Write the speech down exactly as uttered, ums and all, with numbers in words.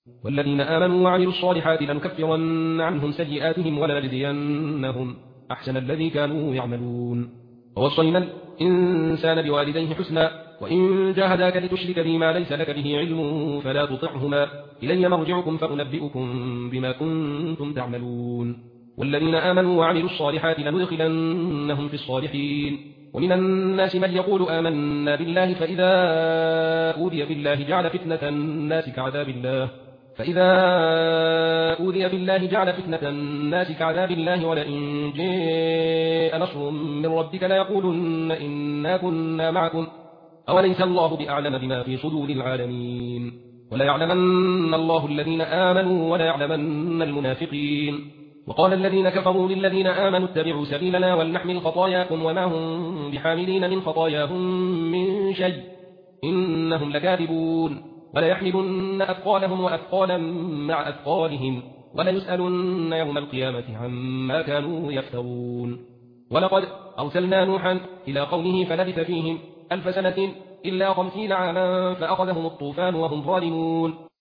والذين آمنوا وعملوا الصالحات لنكفرن عنهم سيئاتهم ولنجزينهم أحسن الذي كانوا يعملون. ووصينا الإنسان بوالديه حسنا وإن جاهداك لتشرك بما ليس لك به علم فلا تطعهما إلي مرجعكم فأنبئكم بما كنتم تعملون. والذين آمنوا وعملوا الصالحات لندخلنهم في الصالحين. ومن الناس من يقول آمنا بالله فإذا أوذي بالله جعل فتنة الناس كعذاب الله فإذا أوذي بالله جعل فتنة الناس كعذاب الله ولئن جاء نصر من ربك ليقولن إنا كنا معكم أوليس الله بأعلم بما في صدور العالمين. وليعلمن الله الذين آمنوا وليعلمن المنافقين. وقال الذين كفروا للذين آمنوا اتبعوا سبيلنا ولنحمل خطاياكم وما هم بحاملين من خطاياهم من شيء إنهم لكاذبون. وليحملن أثقالهم وأثقالا مع أثقالهم وليسألن يوم القيامة عما كانوا يفترون. ولقد أرسلنا نوحا إلى قومه فلبث فيهم ألف سنة إلا خمسين عاما فأخذهم الطوفان وهم ظالمون.